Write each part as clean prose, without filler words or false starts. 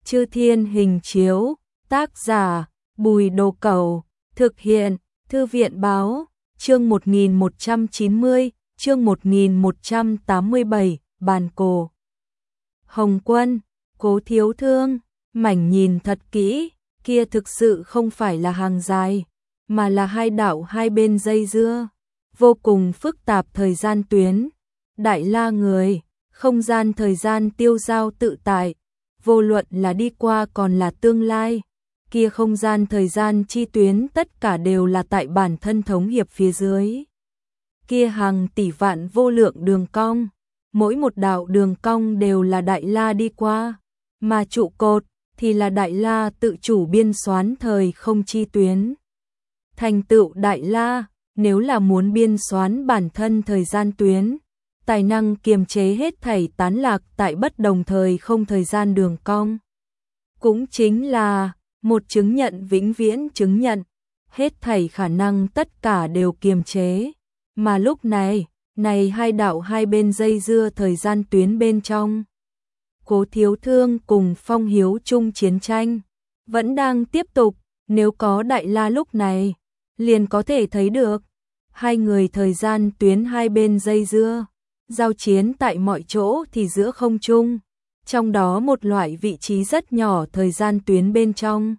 Chư Thiên Hình Chiếu, tác giả Bùi Đồ Cẩu, thực hiện Thư viện Báo, chương 1190, chương 1187, Bàn Cổ. Hồng Quân, Cố Thiếu Thương, mảnh nhìn thật kỹ, kia thực sự không phải là hàng dài, mà là hai đạo hai bên dây dưa, vô cùng phức tạp thời gian tuyến, đại la người, không gian thời gian tiêu dao tự tại, vô luận là đi qua còn là tương lai, kia không gian thời gian chi tuyến tất cả đều là tại bản thân thống hiệp phía dưới. Kia hàng tỷ vạn vô lượng đường cong, mỗi một đạo đường cong đều là đại la đi qua, mà trụ cột thì là đại la tự chủ biên soán thời không chi tuyến. Thành tựu đại la, nếu là muốn biên soán bản thân thời gian tuyến, tài năng kiềm chế hết thảy tán lạc tại bất đồng thời không thời gian đường cong. Cũng chính là một chứng nhận vĩnh viễn chứng nhận, hết thảy khả năng tất cả đều kiềm chế. Mà lúc này, hai đạo hai bên dây dưa thời gian tuyến bên trong. Cố Thiếu Thương cùng Phong Hiếu chung chiến tranh, vẫn đang tiếp tục, nếu có đại la lúc này, liền có thể thấy được. Hai người thời gian tuyến hai bên dây dưa, giao chiến tại mọi chỗ thì giữa không trung, trong đó một loại vị trí rất nhỏ thời gian tuyến bên trong.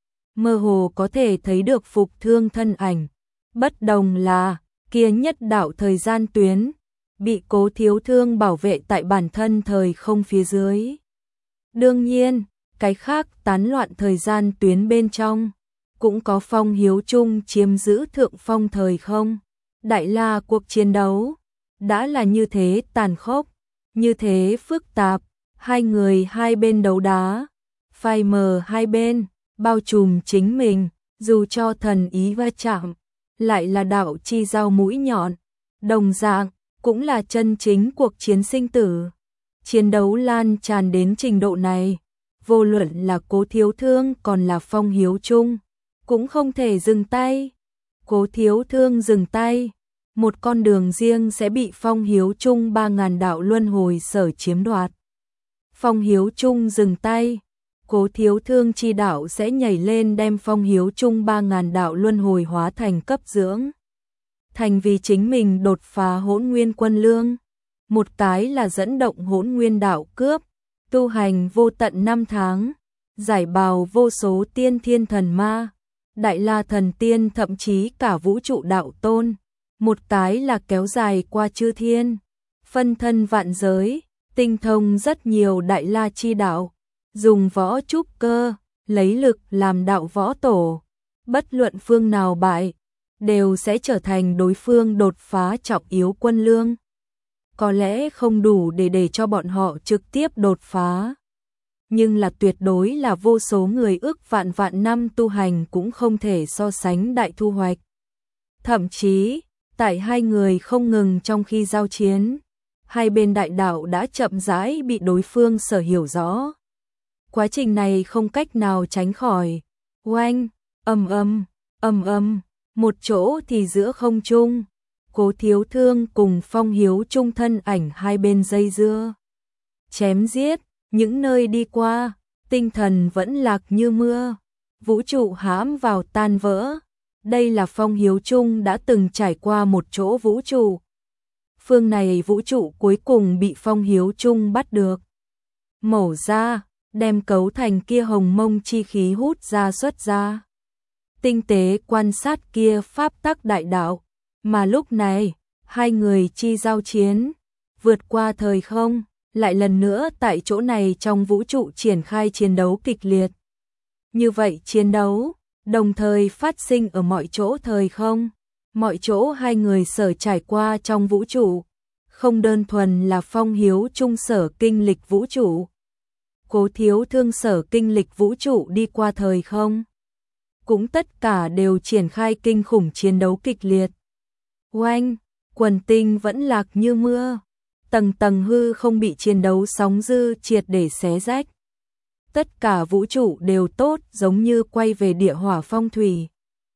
Mơ hồ có thể thấy được Phục Thương thân ảnh, bất đồng là kia nhất đạo thời gian tuyến, bị Cố Thiếu Thương bảo vệ tại bản thân thời không phía dưới. Đương nhiên, cái khác tán loạn thời gian tuyến bên trong, cũng có Phong Hiếu chung chiếm giữ thượng phong thời không. Đại la cuộc chiến đấu, đã là như thế tàn khốc, như thế phức tạp, hai người hai bên đấu đá, phai mờ hai bên, bao trùm chính mình, dù cho thần ý va chạm, lại là đạo chi dao mũi nhọn, đồng dạng, cũng là chân chính cuộc chiến sinh tử. Chiến đấu lan tràn đến trình độ này, vô luận là Cố Thiếu Thương còn là Phong Hiếu chung, cũng không thể dừng tay. Cố Thiếu Thương dừng tay, một con đường riêng sẽ bị Phong Hiếu chung 3000 đạo luân hồi sở chiếm đoạt. Phong Hiếu chung dừng tay, Cố Thiếu Thương chi đạo sẽ nhảy lên đem Phong Hiếu chung 3000 đạo luân hồi hóa thành cấp dưỡng. Thành vì chính mình đột phá Hỗn Nguyên Quân Lương. Một cái là dẫn động Hỗn Nguyên đạo cướp, tu hành vô tận 5 tháng, giải bào vô số tiên thiên thần ma, đại la thần tiên thậm chí cả vũ trụ đạo tôn. Một cái là kéo dài qua chư thiên, phân thân vạn giới, tinh thông rất nhiều đại la chi đạo, dùng võ trúc cơ, lấy lực làm đạo võ tổ. Bất luận phương nào bại, đều sẽ trở thành đối phương đột phá trọng yếu quân lương. Có lẽ không đủ để cho bọn họ trực tiếp đột phá, nhưng là tuyệt đối là vô số người ước vạn năm tu hành cũng không thể so sánh đại thu hoạch. Thậm chí, tại hai người không ngừng trong khi giao chiến, hai bên đại đạo đã chậm rãi bị đối phương sở hiểu rõ. Quá trình này không cách nào tránh khỏi. Oanh, ầm ầm, một chỗ thì giữa không trung, Cố Thiếu Thương cùng Phong Hiếu chung thân ảnh hai bên dây dưa. Chém giết, những nơi đi qua, tinh thần vẫn lạc như mưa, vũ trụ hãm vào tan vỡ. Đây là Phong Hiếu chung đã từng trải qua một chỗ vũ trụ. Phương này vũ trụ cuối cùng bị Phong Hiếu chung bắt được. Mổ ra, đem cấu thành kia hồng mông chi khí hút ra xuất ra. Tinh tế quan sát kia pháp tắc đại đạo, mà lúc này, hai người chi giao chiến, vượt qua thời không, lại lần nữa tại chỗ này trong vũ trụ triển khai chiến đấu kịch liệt. Như vậy chiến đấu, đồng thời phát sinh ở mọi chỗ thời không, mọi chỗ hai người sở trải qua trong vũ trụ, không đơn thuần là Phong Hiếu chung sở kinh lịch vũ trụ. Cố Thiếu Thương sở kinh lịch vũ trụ đi qua thời không, cũng tất cả đều triển khai kinh khủng chiến đấu kịch liệt. Oanh, quần tinh vẫn lạc như mưa, tầng tầng hư không bị chiến đấu sóng dư triệt để xé rách. Tất cả vũ trụ đều tốt giống như quay về địa hỏa phong thủy.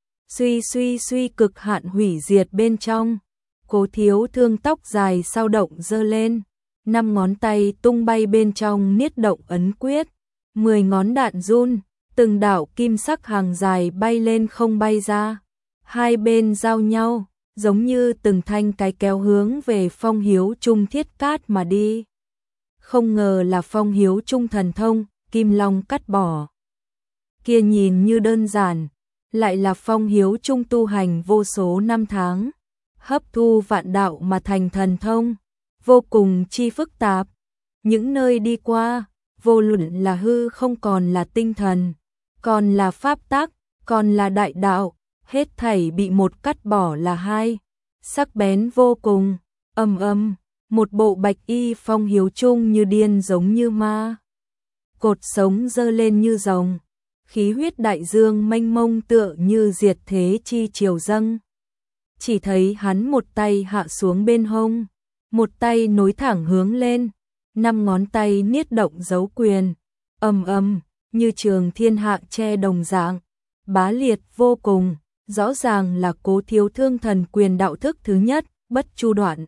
Suy cực hạn hủy diệt bên trong, Cố Thiếu Thương tóc dài sao động giơ lên, 5 ngón tay tung bay bên trong niết động ấn quyết, 10 ngón đạn run, từng đạo kim sắc hàng dài bay lên không bay ra. Hai bên giao nhau, giống như từng thanh cái kéo hướng về Phong Hiếu Trung thiết cát mà đi. Không ngờ là Phong Hiếu Trung thần thông, kim long cắt bỏ. Kia nhìn như đơn giản, lại là Phong Hiếu Trung tu hành vô số năm tháng, hấp thu vạn đạo mà thành thần thông, vô cùng chi phức tạp. Những nơi đi qua, vô luận là hư không còn là tinh thần, còn là pháp tắc, còn là đại đạo, hết thảy bị một cắt bỏ là hai, sắc bén vô cùng. Một bộ bạch y Phong Hiếu Trung như điên giống như ma. Cột sống dơ lên như rồng, khí huyết đại dương mênh mông tựa như diệt thế chi triều dâng. Chỉ thấy hắn một tay hạ xuống bên hông, một tay nối thẳng hướng lên, 5 ngón tay niết động dấu quyền, như trường thiên hạ che đồng dạng, bá liệt vô cùng, rõ ràng là Cố Thiếu Thương thần quyền đạo thức thứ nhất, bất chu đoạn.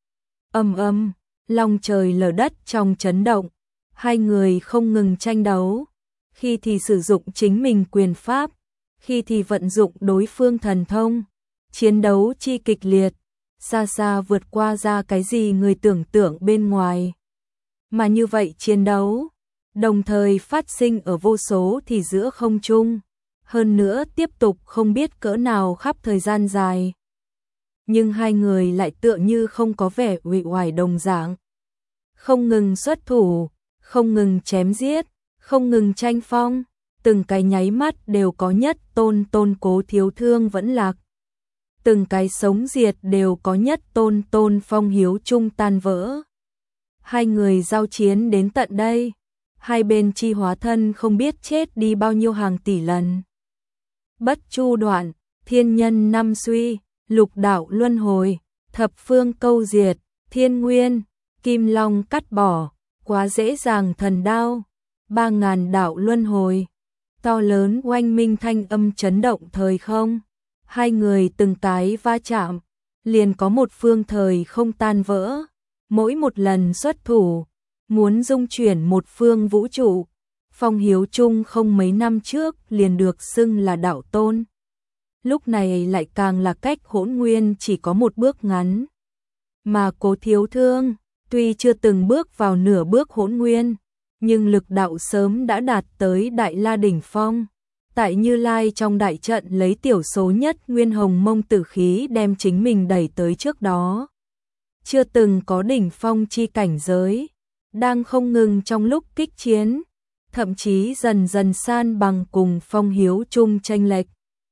Long trời lở đất trong chấn động, hai người không ngừng tranh đấu, khi thì sử dụng chính mình quyền pháp, khi thì vận dụng đối phương thần thông, chiến đấu chi kịch liệt, xa xa vượt qua ra cái gì người tưởng tượng bên ngoài. Mà như vậy chiến đấu, đồng thời phát sinh ở vô số thì giữa không trung, hơn nữa tiếp tục không biết cỡ nào khắp thời gian dài. Nhưng hai người lại tựa như không có vẻ uể oải đồng dạng. Không ngừng xuất thủ, không ngừng chém giết, không ngừng tranh phong, từng cái nháy mắt đều có nhất tôn Cố Thiếu Thương vẫn lạc. Từng cái sống diệt đều có nhất tôn Phong Hiếu Trung tan vỡ. Hai người giao chiến đến tận đây, hai bên chi hóa thân không biết chết đi bao nhiêu hàng tỷ lần. Bất chu đoạn, thiên nhân năm suy, lục đạo luân hồi, thập phương câu diệt, thiên nguyên, kim long cắt bỏ, quá dễ dàng thần đao, 3000 đạo luân hồi, to lớn oanh minh thanh âm chấn động thời không. Hai người từng cái va chạm, liền có một phương thời không tan vỡ, mỗi một lần xuất thủ, muốn dung chuyển một phương vũ trụ. Phong Hiếu Trung không mấy năm trước liền được xưng là đạo tôn. Lúc này lại càng là cách hỗn nguyên chỉ có một bước ngắn. Mà Cố Thiếu Thương, tuy chưa từng bước vào nửa bước hỗn nguyên, nhưng lực đạo sớm đã đạt tới Đại La đỉnh phong. Tại Như Lai trong đại trận lấy tiểu số nhất nguyên hồng mông tử khí đem chính mình đẩy tới trước đó. Chưa từng có đỉnh phong chi cảnh giới, đang không ngừng trong lúc kích chiến, thậm chí dần dần san bằng cùng Phong Hiếu Trung chênh lệch.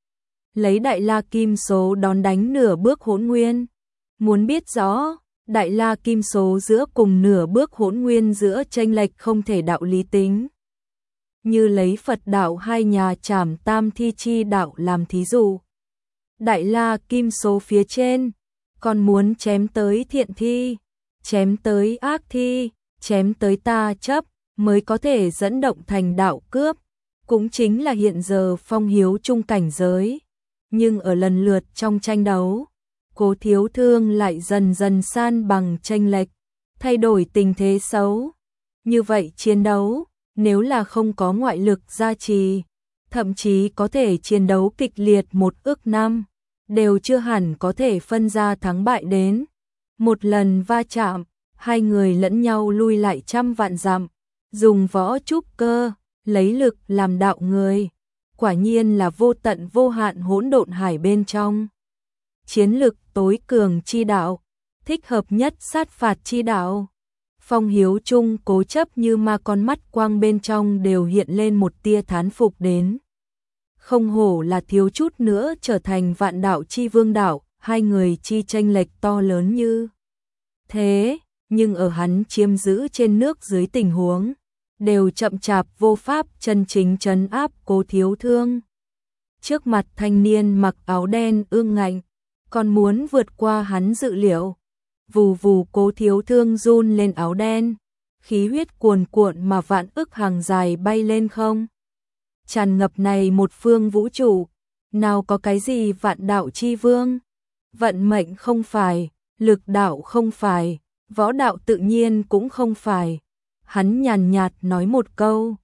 Lấy Đại La Kim số đón đánh nửa bước hỗn nguyên. Muốn biết rõ, Đại La Kim số giữa cùng nửa bước hỗn nguyên giữa chênh lệch không thể đạo lý tính. Như lấy Phật đạo hai nhà Trảm Tam Thi chi đạo làm thí dụ. Đại La Kim số phía trên, còn muốn chém tới thiện thi, chém tới ác thi, chém tới ta chấp, mới có thể dẫn động thành đạo cướp, cũng chính là hiện giờ Phong Hiếu Trung cảnh giới. Nhưng ở lần lượt trong tranh đấu, Cố Thiếu Thương lại dần dần san bằng chênh lệch, thay đổi tình thế xấu. Như vậy chiến đấu, nếu là không có ngoại lực gia trì, thậm chí có thể chiến đấu kịch liệt 1 ức năm, đều chưa hẳn có thể phân ra thắng bại đến. Một lần va chạm, hai người lẫn nhau lui lại trăm vạn dặm, dùng võ trúc cơ, lấy lực làm đạo người. Quả nhiên là vô tận vô hạn hỗn độn hải bên trong. Chiến lực tối cường chi đạo, thích hợp nhất sát phạt chi đạo. Phong Hiếu Trung cố chấp như ma, con mắt quang bên trong đều hiện lên một tia thán phục đến. Không hổ là thiếu chút nữa trở thành vạn đạo chi vương đạo, hai người chi chênh lệch to lớn như thế, nhưng ở hắn chiếm giữ trên nước dưới tình huống, đều chậm chạp vô pháp chân chính trấn áp Cố Thiếu Thương. Trước mặt thanh niên mặc áo đen ương ngạnh, còn muốn vượt qua hắn dự liệu. Vù vù, Cố Thiếu Thương run lên áo đen, khí huyết cuồn cuộn mà vạn ức hàng dài bay lên không. Tràn ngập này một phương vũ trụ, nào có cái gì vạn đạo chi vương. Vận mệnh không phải, lực đạo không phải, võ đạo tự nhiên cũng không phải. Hắn nhàn nhạt nói một câu,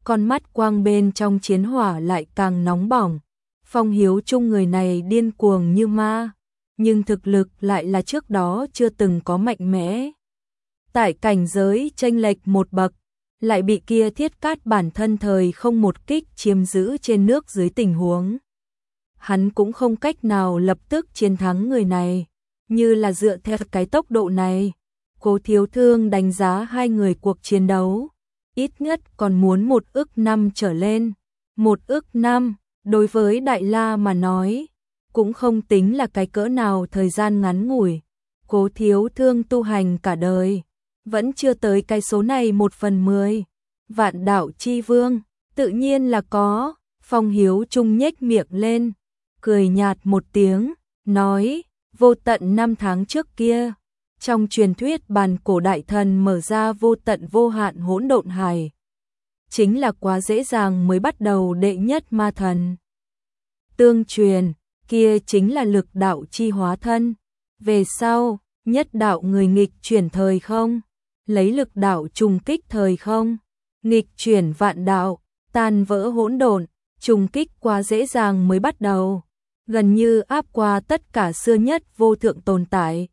con mắt quang bên trong chiến hỏa lại càng nóng bỏng. Phong Hiếu Trung người này điên cuồng như ma, nhưng thực lực lại là trước đó chưa từng có mạnh mẽ. Tại cảnh giới chênh lệch một bậc, lại bị kia Thiết Cát bản thân thời không một kích chiếm giữ trên nước dưới tình huống. Hắn cũng không cách nào lập tức chiến thắng người này, như là dựa theo cái tốc độ này. Cố Thiếu Thương đánh giá hai người cuộc chiến đấu, ít nhất còn muốn 1 ức năm trở lên. 1 ức năm, đối với Đại La mà nói, cũng không tính là cái cỡ nào thời gian ngắn ngủi. Cố Thiếu Thương tu hành cả đời, vẫn chưa tới cái số này 1/10. Vạn đạo chi vương, tự nhiên là có. Phong Hiếu Trung nhếch miệng lên, cười nhạt một tiếng, nói, vô tận năm tháng trước kia, trong truyền thuyết bàn cổ đại thần mở ra vô tận vô hạn hỗn độn hải. Chính là quá dễ dàng mới bắt đầu đệ nhất ma thần. Tương truyền, kia chính là lực đạo chi hóa thân. Về sau, nhất đạo người nghịch chuyển thời không, lấy lực đạo trùng kích thời không, nghịch chuyển vạn đạo, tan vỡ hỗn độn, trùng kích quá dễ dàng mới bắt đầu, gần như áp qua tất cả xưa nhất vô thượng tồn tại.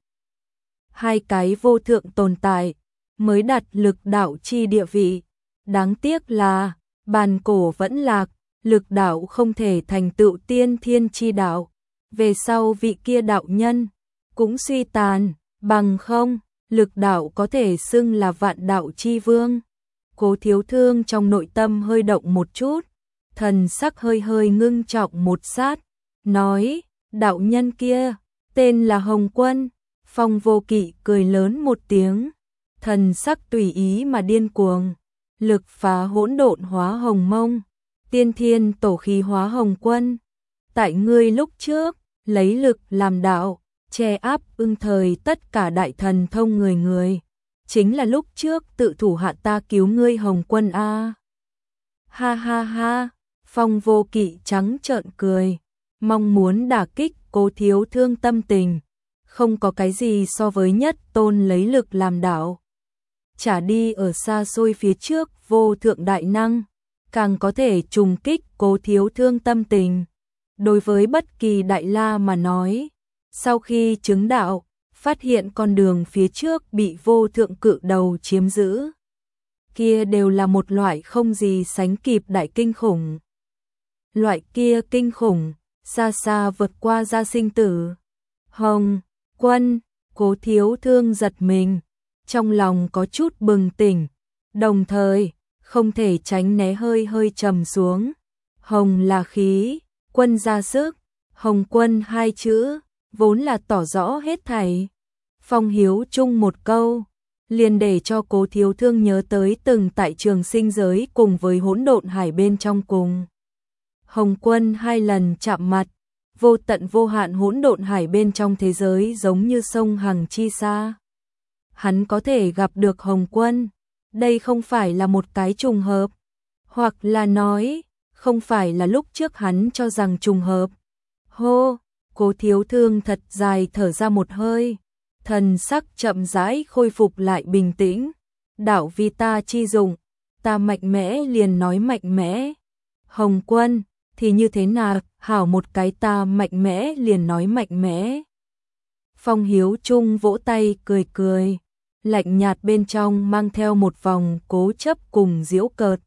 Hai cái vô thượng tồn tại mới đặt lực đạo chi địa vị. Đáng tiếc là bàn cổ vẫn lạc, lực đạo không thể thành tựu tiên thiên chi đạo. Về sau vị kia đạo nhân cũng suy tàn, bằng không, lực đạo có thể xưng là vạn đạo chi vương. Cố Thiếu Thương trong nội tâm hơi động một chút, thần sắc hơi hơi ngưng trọng một sát, nói, đạo nhân kia, tên là Hồng Quân. Phong Vô Kỵ cười lớn một tiếng, thần sắc tùy ý mà điên cuồng, lực phá hỗn độn hóa hồng mông, tiên thiên tổ khí hóa hồng quân. Tại ngươi lúc trước, lấy lực làm đạo, che áp ưng thời tất cả đại thần thông người, chính là lúc trước tự thủ hạ ta cứu ngươi Hồng Quân a. Ha ha ha, Phong Vô Kỵ trắng trợn cười, mong muốn đả kích Cố Thiếu Thương tâm tình. Không có cái gì so với nhất tôn lấy lực làm đạo, trả đi ở xa xôi phía trước vô thượng đại năng, càng có thể trùng kích Cố Thiếu Thương tâm tình. Đối với bất kỳ đại la mà nói, sau khi chứng đạo, phát hiện con đường phía trước bị vô thượng cự đầu chiếm giữ, kia đều là một loại không gì sánh kịp đại kinh khủng. Loại kia kinh khủng, xa xa vượt qua gia sinh tử. Hồng Quân, Cố Thiếu Thương giật mình, trong lòng có chút bừng tỉnh, đồng thời, không thể tránh né hơi hơi trầm xuống. Hồng là khí, quân ra sức, Hồng Quân hai chữ, vốn là tỏ rõ hết thảy. Phong Hiếu Trung một câu, liền để cho Cố Thiếu Thương nhớ tới từng tại trường sinh giới cùng với hỗn độn hải bên trong cùng. Hồng Quân hai lần chạm mặt, vô tận vô hạn hỗn độn hải bên trong thế giới giống như sông Hằng chi xa. Hắn có thể gặp được Hồng Quân, đây không phải là một cái trùng hợp, hoặc là nói, không phải là lúc trước hắn cho rằng trùng hợp. Hô, Cố Thiếu Thương thật dài thở ra một hơi, thần sắc chậm rãi khôi phục lại bình tĩnh. Đạo vi ta chi dụng, ta mạnh mẽ liền nói mạnh mẽ. Hồng Quân thì như thế nào, hảo một cái ta mạnh mẽ liền nói mạnh mẽ. Phong Hiếu Trung vỗ tay cười cười, lạnh nhạt bên trong mang theo một vòng cố chấp cùng giễu cợt.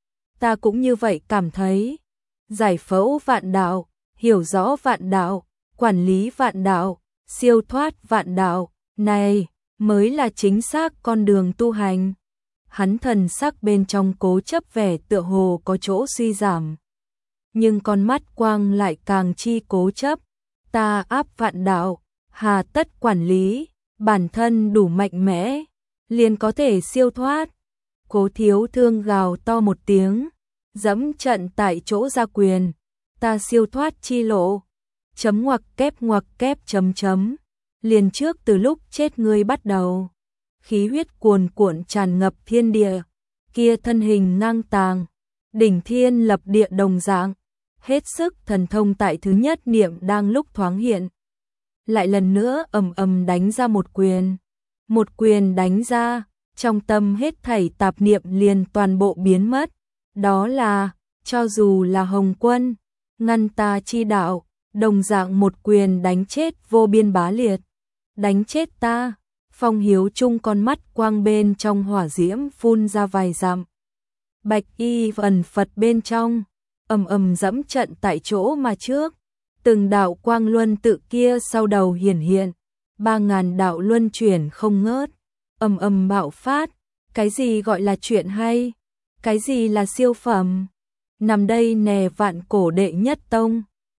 Ta cũng như vậy cảm thấy, giải phẫu vạn đạo, hiểu rõ vạn đạo, quản lý vạn đạo, siêu thoát vạn đạo, này mới là chính xác con đường tu hành. Hắn thần sắc bên trong cố chấp vẻ tựa hồ có chỗ suy giảm, nhưng con mắt quang lại càng chi cố chấp. Ta áp vạn đạo, hà tất quản lý, bản thân đủ mạnh mẽ, liền có thể siêu thoát. Cố Thiếu Thương gào to một tiếng, dẫm trận tại chỗ ra quyền. Ta siêu thoát chi lộ, chấm ngoặc kép chấm chấm, liền trước từ lúc chết ngươi bắt đầu. Khí huyết cuồn cuộn tràn ngập thiên địa, kia thân hình ngang tàng, đỉnh thiên lập địa đồng dạng, hết sức thần thông tại thứ nhất niệm đang lúc thoáng hiện. Lại lần nữa ầm ầm đánh ra một quyền đánh ra, trong tâm hết thảy tạp niệm liền toàn bộ biến mất, đó là, cho dù là Hồng Quân, ngăn ta chi đạo, đồng dạng một quyền đánh chết Vô Biên Bá Liệt. Đánh chết ta, Phong Hiếu Trung con mắt quang bên trong hỏa diễm phun ra vài dặm. Bạch y ẩn Phật bên trong, ầm ầm dẫm trận tại chỗ mà trước. Từng đạo quang luân tự kia sau đầu hiển hiện, 3000 đạo luân chuyển không ngớt, ầm ầm bạo phát. Cái gì gọi là chuyện hay? Cái gì là siêu phẩm? Nằm đây nè vạn cổ đệ nhất tông,